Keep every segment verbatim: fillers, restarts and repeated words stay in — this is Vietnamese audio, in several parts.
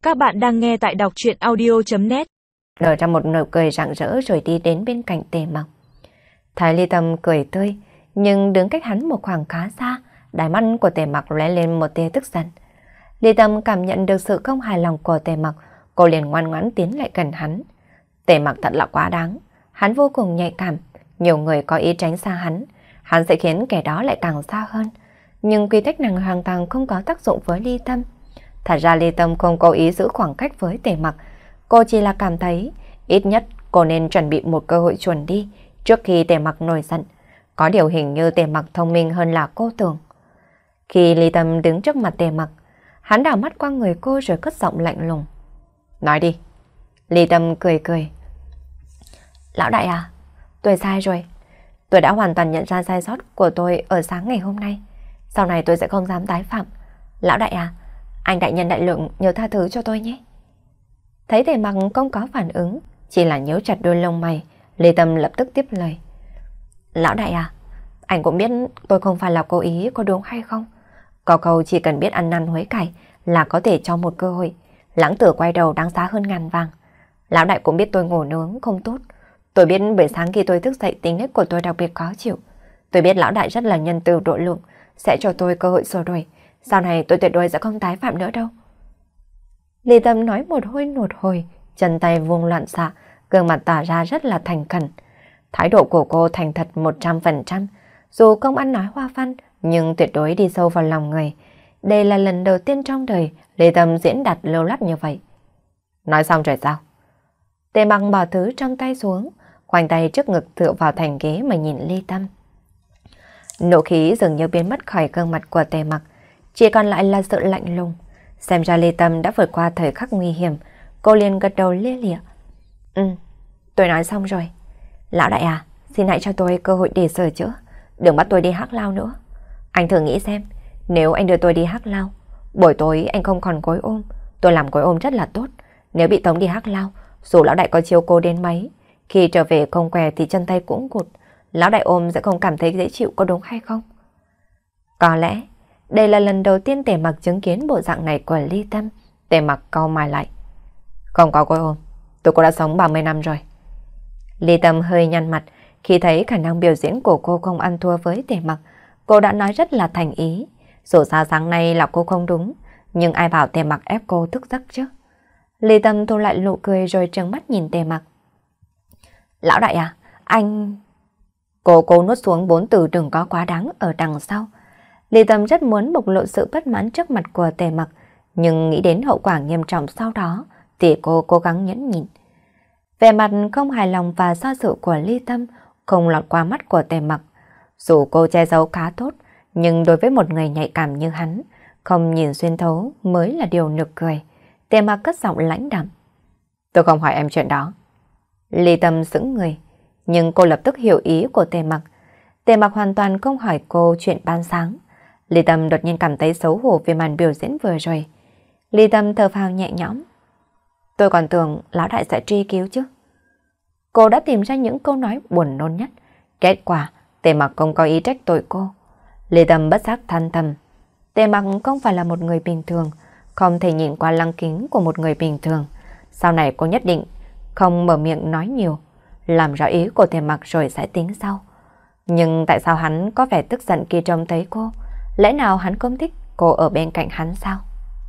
Các bạn đang nghe tại đọc truyện audio chấm net. Nở ra một nụ cười rạng rỡ rồi đi đến bên cạnh Tề Mặc. Thái Ly Tâm cười tươi, nhưng đứng cách hắn một khoảng khá xa, đáy mắt của Tề Mặc lóe lên một tia tức giận. Ly Tâm cảm nhận được sự không hài lòng của Tề Mặc, cô liền ngoan ngoãn tiến lại gần hắn. Tề Mặc thật là quá đáng, hắn vô cùng nhạy cảm, nhiều người có ý tránh xa hắn, hắn sẽ khiến kẻ đó lại càng xa hơn. Nhưng quy tắc này hoàn toàn không có tác dụng với Ly Tâm. Thật ra Ly Tâm không cố ý giữ khoảng cách với Tề Mặc, cô chỉ là cảm thấy ít nhất cô nên chuẩn bị một cơ hội chuồn đi trước khi Tề Mặc nổi giận. Có điều hình như Tề Mặc thông minh hơn là cô tưởng. Khi Ly Tâm đứng trước mặt Tề Mặc, hắn đảo mắt qua người cô rồi cất giọng lạnh lùng. Nói đi. Ly Tâm cười cười. Lão đại à, tôi sai rồi. Tôi đã hoàn toàn nhận ra sai sót của tôi ở sáng ngày hôm nay. Sau này tôi sẽ không dám tái phạm. Lão đại à, anh đại nhân đại lượng nhớ tha thứ cho tôi nhé. Thấy Tề Mặc không có phản ứng, chỉ là nhíu chặt đôi lông mày, Ly Tâm lập tức tiếp lời. Lão đại à, anh cũng biết tôi không phải là cố ý, có đúng hay không? Có câu chỉ cần biết ăn năn hối cải là có thể cho một cơ hội. Lãng tử quay đầu đáng giá hơn ngàn vàng. Lão đại cũng biết tôi ngủ nướng không tốt. Tôi biết buổi sáng khi tôi thức dậy tính nết của tôi đặc biệt khó chịu. Tôi biết lão đại rất là nhân từ độ lượng, sẽ cho tôi cơ hội sửa đổi. Sau này tôi tuyệt đối sẽ không tái phạm nữa đâu. Ly Tâm nói một hồi một hồi, chân tay vuông loạn xạ, gương mặt tỏ ra rất là thành khẩn. Thái độ của cô thành thật một trăm phần trăm, dù không ăn nói hoa văn, nhưng tuyệt đối đi sâu vào lòng người. Đây là lần đầu tiên trong đời Ly Tâm diễn đạt lưu loát như vậy. Nói xong rồi sao? Tề Mặc bỏ thứ trong tay xuống, khoanh tay trước ngực tựa vào thành ghế mà nhìn Ly Tâm. Nộ khí dường như biến mất khỏi gương mặt của Tề Mặc, chỉ còn lại là sự lạnh lùng. Xem ra Ly Tâm đã vượt qua thời khắc nguy hiểm, cô liền gật đầu lia lịa. Ừ, tôi nói xong rồi. Lão đại à, xin hãy cho tôi cơ hội để sửa chữa, đừng bắt tôi đi Hắc Lao nữa. Anh thử nghĩ xem, nếu anh đưa tôi đi Hắc Lao, buổi tối anh không còn gối ôm, tôi làm gối ôm rất là tốt. Nếu bị tống đi Hắc Lao, dù lão đại có chiếu cố đến mấy, khi trở về không què thì chân tay cũng cụt, lão đại ôm sẽ không cảm thấy dễ chịu, có đúng hay không? Có lẽ đây là lần đầu tiên Tề Mặc chứng kiến bộ dạng này của Ly Tâm. Tề Mặc cau mày lại. Không có gối ôm, tôi cũng đã sống ba mươi năm rồi. Ly Tâm hơi nhăn mặt khi thấy khả năng biểu diễn của cô không ăn thua với Tề Mặc. Cô đã nói rất là thành ý. Dù sao sáng nay là cô không đúng, nhưng ai bảo Tề Mặc ép cô thức giấc chứ. Ly Tâm thu lại nụ cười rồi trừng mắt nhìn Tề Mặc. Lão đại à, anh... Cô cố nuốt xuống bốn từ đừng có quá đáng ở đằng sau. Ly Tâm rất muốn bộc lộ sự bất mãn trước mặt của Tề Mặc, nhưng nghĩ đến hậu quả nghiêm trọng sau đó thì cô cố gắng nhẫn nhịn. Vẻ mặt không hài lòng và do dự của Ly Tâm không lọt qua mắt của Tề Mặc. Dù cô che giấu khá tốt, nhưng đối với một người nhạy cảm như hắn, không nhìn xuyên thấu mới là điều nực cười. Tề Mặc cất giọng lãnh đạm. Tôi không hỏi em chuyện đó. Ly Tâm sững người, nhưng cô lập tức hiểu ý của Tề Mặc. Tề Mặc hoàn toàn không hỏi cô chuyện ban sáng. Ly Tâm đột nhiên cảm thấy xấu hổ về màn biểu diễn vừa rồi. Ly Tâm thở phào nhẹ nhõm. Tôi còn tưởng lão đại sẽ truy cứu chứ. Cô đã tìm ra những câu nói buồn nôn nhất. Kết quả, Tề Mặc không có ý trách tội cô. Ly Tâm bất giác than thầm. Tề Mặc không phải là một người bình thường, không thể nhìn qua lăng kính của một người bình thường. Sau này cô nhất định không mở miệng nói nhiều, làm rõ ý của Tề Mặc rồi sẽ tính sau. Nhưng tại sao hắn có vẻ tức giận khi trông thấy cô? Lẽ nào hắn không thích cô ở bên cạnh hắn sao?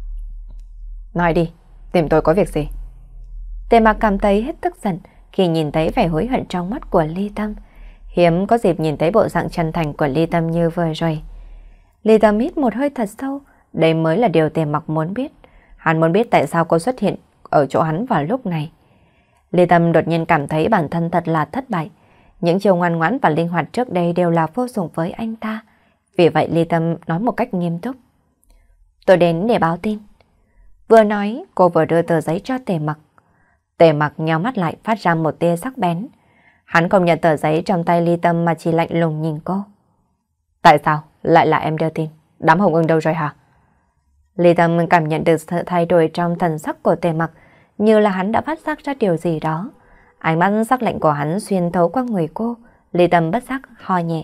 Nói đi, tìm tôi có việc gì? Tề Mặc cảm thấy hết tức giận khi nhìn thấy vẻ hối hận trong mắt của Ly Tâm. Hiếm có dịp nhìn thấy bộ dạng chân thành của Ly Tâm như vừa rồi. Ly Tâm hít một hơi thật sâu, đây mới là điều Tề Mặc muốn biết. Hắn muốn biết tại sao cô xuất hiện ở chỗ hắn vào lúc này. Ly Tâm đột nhiên cảm thấy bản thân thật là thất bại. Những chiều ngoan ngoãn và linh hoạt trước đây đều là vô dụng với anh ta. Vì vậy Ly Tâm nói một cách nghiêm túc. Tôi đến để báo tin. Vừa nói, cô vừa đưa tờ giấy cho Tề Mặc. Tề Mặc nheo mắt lại phát ra một tia sắc bén. Hắn không nhận tờ giấy trong tay Ly Tâm mà chỉ lạnh lùng nhìn cô. Tại sao lại là em đưa tin? Đám Hồng Ưng đâu rồi hả? Ly Tâm cảm nhận được sự thay đổi trong thần sắc của Tề Mặc, như là hắn đã phát giác ra điều gì đó. Ánh mắt sắc lạnh của hắn xuyên thấu qua người cô. Ly Tâm bất giác ho nhẹ.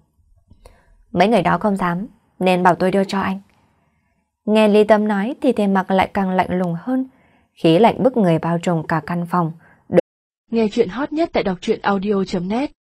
Mấy người đó không dám, nên bảo tôi đưa cho anh. Nghe Ly Tâm nói thì Tề Mặc lại càng lạnh lùng hơn. khí lạnh bức người bao trùm cả căn phòng. Nghe chuyện hot nhất tại đọc truyện audio chấm net